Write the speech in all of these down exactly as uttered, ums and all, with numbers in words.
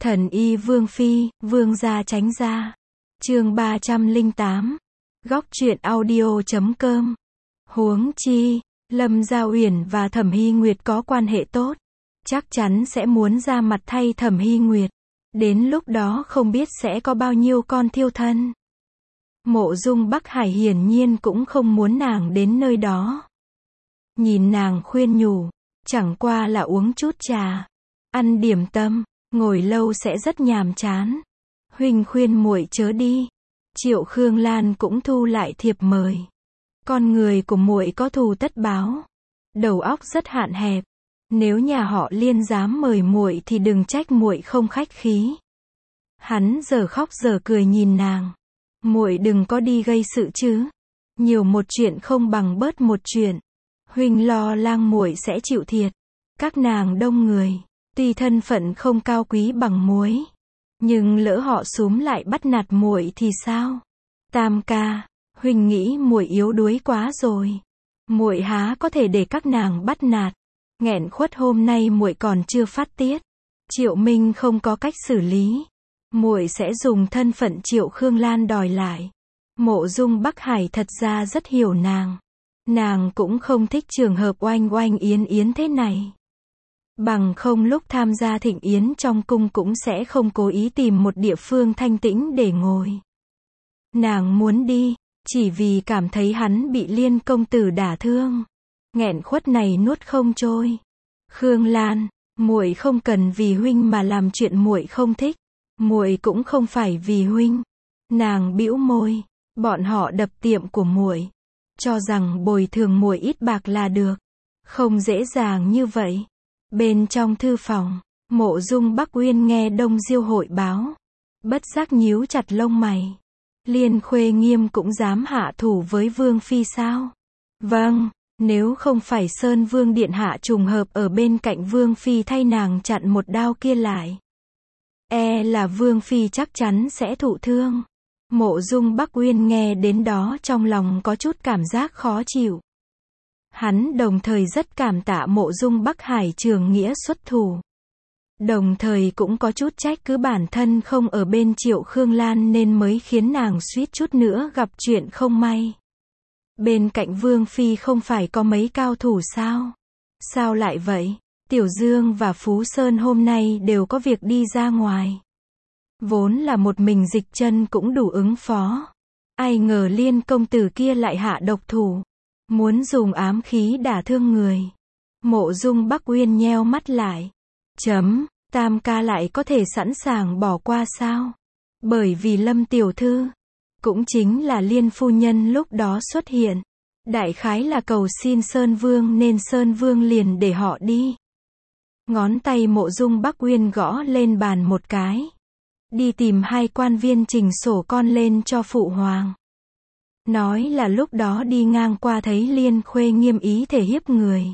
Thần y Vương Phi, Vương gia tránh ra. Chương ba trăm lẻ tám. Góc truyện audio chấm com. Huống chi, Lâm Gia Uyển và Thẩm Hy Nguyệt có quan hệ tốt, chắc chắn sẽ muốn ra mặt thay Thẩm Hy Nguyệt. Đến lúc đó không biết sẽ có bao nhiêu con thiêu thân. Mộ Dung Bắc Hải hiển nhiên cũng không muốn nàng đến nơi đó. Nhìn nàng khuyên nhủ, chẳng qua là uống chút trà, ăn điểm tâm, ngồi lâu sẽ rất nhàm chán. Huynh khuyên muội chớ đi. Triệu Khương Lan cũng thu lại thiệp mời. Con người của muội có thù tất báo, đầu óc rất hạn hẹp. Nếu nhà họ Liên dám mời muội thì đừng trách muội không khách khí. Hắn giờ khóc giờ cười nhìn nàng. Muội đừng có đi gây sự chứ. Nhiều một chuyện không bằng bớt một chuyện. Huynh lo lang muội sẽ chịu thiệt. Các nàng đông người, tuy thân phận không cao quý bằng muối, nhưng lỡ họ xúm lại bắt nạt muội thì sao? Tam ca, huynh nghĩ muội yếu đuối quá rồi. Muội há có thể để các nàng bắt nạt. Nghẹn khuất hôm nay muội còn chưa phát tiết. Triệu Minh không có cách xử lý. Muội sẽ dùng thân phận Triệu Khương Lan đòi lại. Mộ Dung Bắc Hải thật ra rất hiểu nàng. Nàng cũng không thích trường hợp oanh oanh yến yến thế này. Bằng không lúc tham gia thịnh yến trong cung cũng sẽ không cố ý tìm một địa phương thanh tĩnh để ngồi. Nàng muốn đi, chỉ vì cảm thấy hắn bị Liên công tử đả thương. Nghẹn khuất này nuốt không trôi. Khương Lan, muội không cần vì huynh mà làm chuyện muội không thích. Muội cũng không phải vì huynh. Nàng bĩu môi, bọn họ đập tiệm của muội, cho rằng bồi thường muội ít bạc là được. Không dễ dàng như vậy. Bên trong thư phòng, Mộ Dung Bắc Uyên nghe Đông Diêu hội báo, bất giác nhíu chặt lông mày. Liên Khuê Nghiêm cũng dám hạ thủ với Vương Phi sao? Vâng, nếu không phải Sơn Vương Điện Hạ trùng hợp ở bên cạnh Vương Phi thay nàng chặn một đao kia lại, e là Vương Phi chắc chắn sẽ thụ thương. Mộ Dung Bắc Uyên nghe đến đó trong lòng có chút cảm giác khó chịu. Hắn đồng thời rất cảm tạ Mộ Dung Bắc Hải trường nghĩa xuất thủ. Đồng thời cũng có chút trách cứ bản thân không ở bên Triệu Khương Lan nên mới khiến nàng suýt chút nữa gặp chuyện không may. Bên cạnh Vương Phi không phải có mấy cao thủ sao? Sao lại vậy? Tiểu Dương và Phú Sơn hôm nay đều có việc đi ra ngoài. Vốn là một mình Dịch Chân cũng đủ ứng phó. Ai ngờ Liên công tử kia lại hạ độc thủ, muốn dùng ám khí đả thương người. Mộ Dung Bắc Uyên nheo mắt lại. Chấm, Tam ca lại có thể sẵn sàng bỏ qua sao? Bởi vì Lâm tiểu thư, cũng chính là Liên phu nhân lúc đó xuất hiện. Đại khái là cầu xin Sơn Vương nên Sơn Vương liền để họ đi. Ngón tay Mộ Dung Bắc Uyên gõ lên bàn một cái. Đi tìm hai quan viên trình sổ con lên cho phụ hoàng. Nói là lúc đó đi ngang qua thấy Liên Khuê Nghiêm ý thể hiếp người,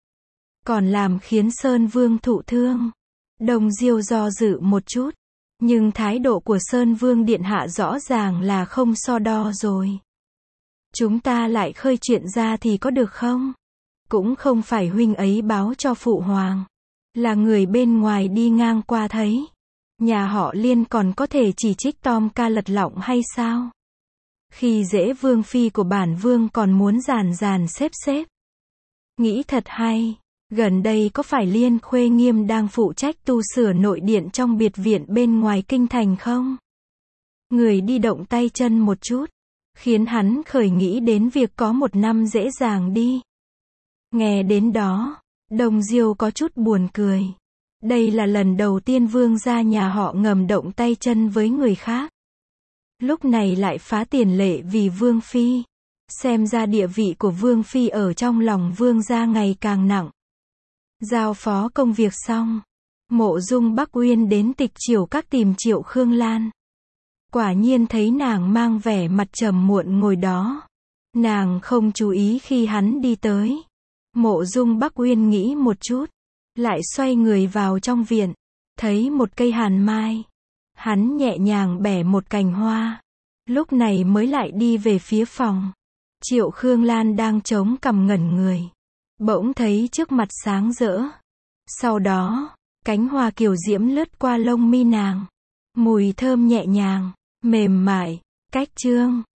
còn làm khiến Sơn Vương thụ thương. Đông Diêu do dự một chút, nhưng thái độ của Sơn Vương Điện Hạ rõ ràng là không so đo rồi. Chúng ta lại khơi chuyện ra thì có được không? Cũng không phải huynh ấy báo cho phụ hoàng, là người bên ngoài đi ngang qua thấy. Nhà họ Liên còn có thể chỉ trích Tom ca lật lọng hay sao? Khi dễ Vương Phi của bản Vương còn muốn giàn giàn xếp xếp. Nghĩ thật hay. Gần đây có phải Liên Khuê Nghiêm đang phụ trách tu sửa nội điện trong biệt viện bên ngoài kinh thành không? Người đi động tay chân một chút, khiến hắn khởi nghĩ đến việc có một năm dễ dàng đi. Nghe đến đó, Đông Diêu có chút buồn cười. Đây là lần đầu tiên Vương gia nhà họ ngầm động tay chân với người khác. Lúc này lại phá tiền lệ vì Vương Phi. Xem ra địa vị của Vương Phi ở trong lòng Vương gia ngày càng nặng. Giao phó công việc xong, Mộ Dung Bắc Uyên đến Tịch Chiểu Các tìm Triệu Khương Lan. Quả nhiên thấy nàng mang vẻ mặt trầm muộn ngồi đó. Nàng không chú ý khi hắn đi tới. Mộ Dung Bắc Uyên nghĩ một chút, lại xoay người vào trong viện, thấy một cây hàn mai. Hắn nhẹ nhàng bẻ một cành hoa, lúc này mới lại đi về phía phòng. Triệu Khương Lan đang chống cằm ngẩn người, bỗng thấy trước mặt sáng rỡ. Sau đó, Cánh hoa kiều diễm lướt qua lông mi nàng. Mùi thơm nhẹ nhàng, mềm mại, cách chương.